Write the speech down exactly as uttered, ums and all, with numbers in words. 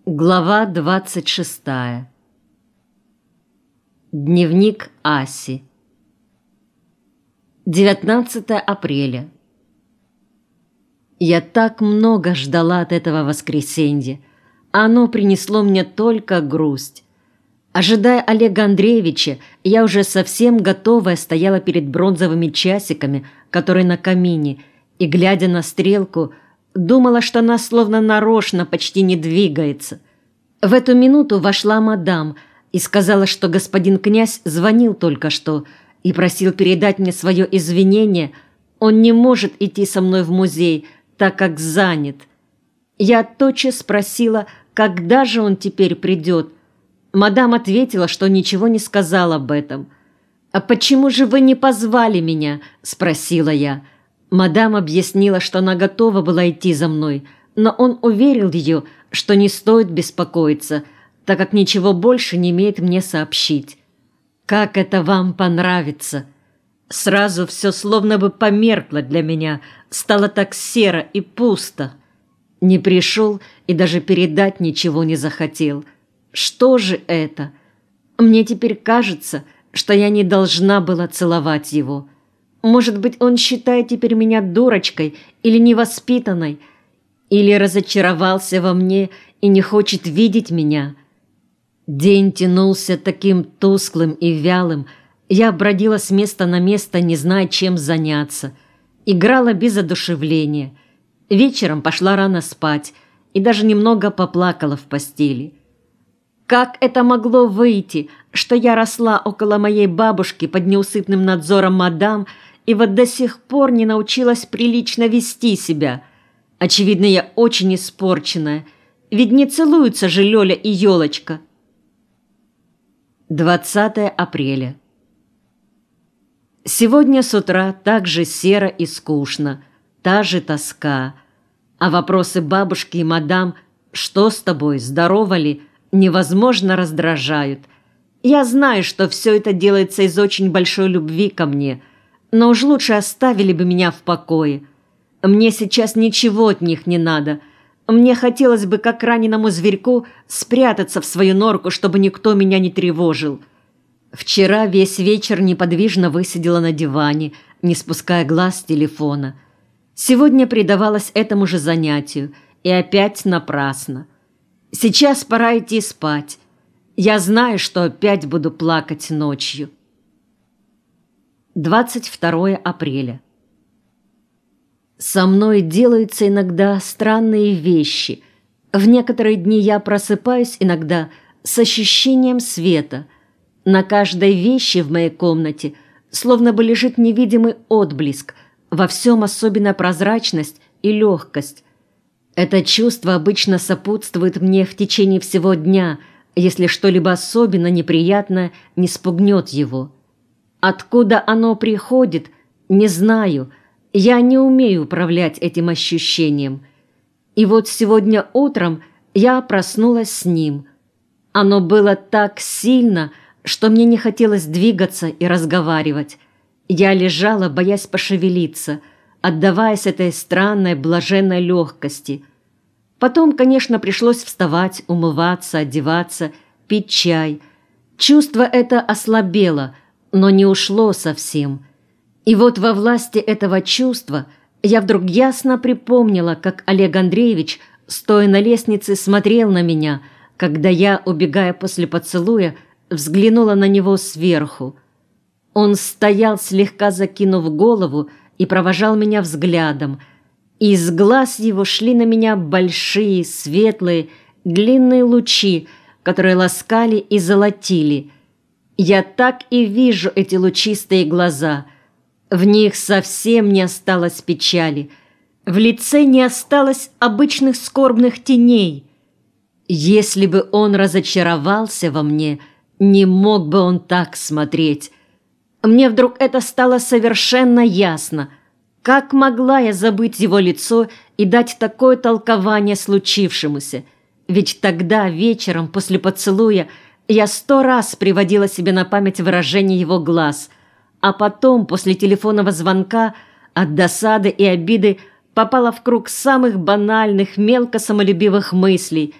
Глава двадцать шестая. Дневник Аси. девятнадцатое апреля. Я так много ждала от этого воскресенья. Оно принесло мне только грусть. Ожидая Олега Андреевича, я уже совсем готовая стояла перед бронзовыми часиками, которые на камине, и, глядя на стрелку, думала, что она словно нарочно почти не двигается. В эту минуту вошла мадам и сказала, что господин князь звонил только что и просил передать мне свое извинение. Он не может идти со мной в музей, так как занят. Я тотчас спросила, когда же он теперь придет. Мадам ответила, что ничего не сказал об этом. «А почему же вы не позвали меня?» – спросила я. Мадам объяснила, что она готова была идти за мной, но он уверил ее, что не стоит беспокоиться, так как ничего больше не имеет мне сообщить. «Как это вам понравится?» Сразу все словно бы померкло для меня, стало так серо и пусто. Не пришел и даже передать ничего не захотел. Что же это? Мне теперь кажется, что я не должна была целовать его. Может быть, он считает теперь меня дурочкой или невоспитанной, или разочаровался во мне и не хочет видеть меня. День тянулся таким тусклым и вялым. Я бродила с места на место, не зная, чем заняться. Играла без одушевления. Вечером пошла рано спать и даже немного поплакала в постели. Как это могло выйти, что я росла около моей бабушки под неусыпным надзором мадам и вот до сих пор не научилась прилично вести себя? Очевидно, я очень испорченная, ведь не целуются же Лёля и Ёлочка. двадцатое апреля. Сегодня с утра так же серо и скучно, та же тоска. А вопросы бабушки и мадам «Что с тобой, здорова ли?» невозможно раздражают. Я знаю, что все это делается из очень большой любви ко мне, но уж лучше оставили бы меня в покое. Мне сейчас ничего от них не надо. Мне хотелось бы, как раненому зверьку, спрятаться в свою норку, чтобы никто меня не тревожил. Вчера весь вечер неподвижно высидела на диване, не спуская глаз с телефона. Сегодня предавалась этому же занятию, и опять напрасно. Сейчас пора идти спать. Я знаю, что опять буду плакать ночью. двадцать второе апреля. Со мной делаются иногда странные вещи. В некоторые дни я просыпаюсь иногда с ощущением света. На каждой вещи в моей комнате словно бы лежит невидимый отблеск, во всем особенно прозрачность и легкость. Это чувство обычно сопутствует мне в течение всего дня, если что-либо особенно неприятное не спугнет его. Откуда оно приходит, не знаю, я не умею управлять этим ощущением. И вот сегодня утром я проснулась с ним. Оно было так сильно, что мне не хотелось двигаться и разговаривать. Я лежала, боясь пошевелиться, отдаваясь этой странной блаженной легкости. Потом, конечно, пришлось вставать, умываться, одеваться, пить чай. Чувство это ослабело, но не ушло совсем. И вот во власти этого чувства я вдруг ясно припомнила, как Олег Андреевич, стоя на лестнице, смотрел на меня, когда я, убегая после поцелуя, взглянула на него сверху. Он стоял, слегка закинув голову, и провожал меня взглядом, и из глаз его шли на меня большие, светлые, длинные лучи, которые ласкали и золотили. Я так и вижу эти лучистые глаза. В них совсем не осталось печали, в лице не осталось обычных скорбных теней. Если бы он разочаровался во мне, не мог бы он так смотреть. Мне вдруг это стало совершенно ясно. Как могла я забыть его лицо и дать такое толкование случившемуся? Ведь тогда, вечером, после поцелуя, я сто раз приводила себе на память выражение его глаз, а потом, после телефонного звонка, от досады и обиды попала в круг самых банальных, мелко самолюбивых мыслей